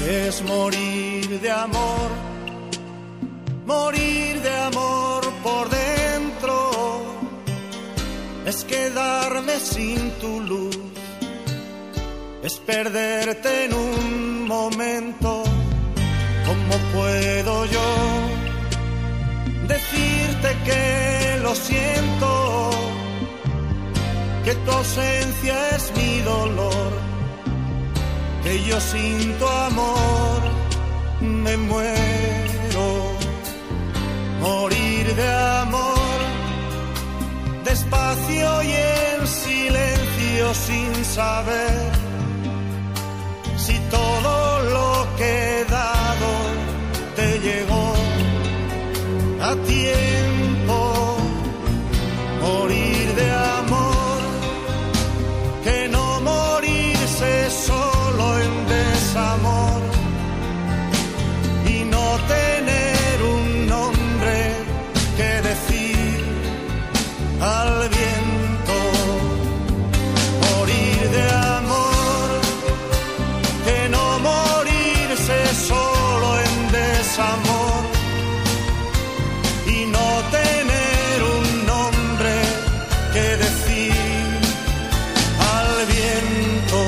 es morir de amor por dentro, es quedarme sin tu luz, es perderte en un momento. ¿Cómo puedo yo decirte que lo siento? Que tu ausencia es mi dolor, que yo sin tu amor me muero. Morir de amor, despacio y en silencio, sin saber si todo lo que he dado te llegó a tiempo. Morir de amor, que no morirse solo en desamor y no tener un nombre que decir al viento. Morir de amor, que no morirse solo en desamor y no tener un nombre que decir al viento.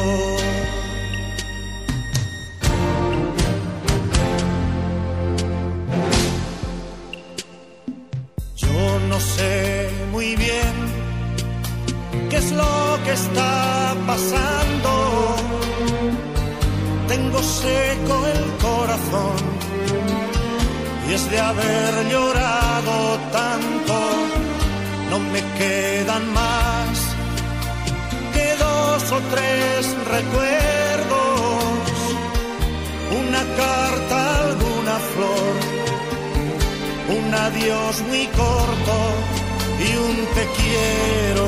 Yo no sé muy bien qué es lo que está pasando. Tengo seco el corazón y es de haber llorado tanto. No me quedan más que 2 o 3 recuerdos, una carta, alguna flor, un adiós muy corto y un te quiero.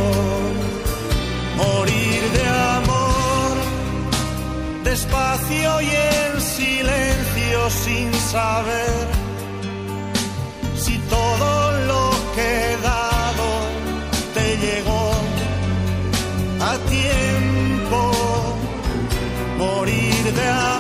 Morir de amor, despacio y en silencio, sin saber si todo lo que he dado te llegó a tiempo. Morir de amor,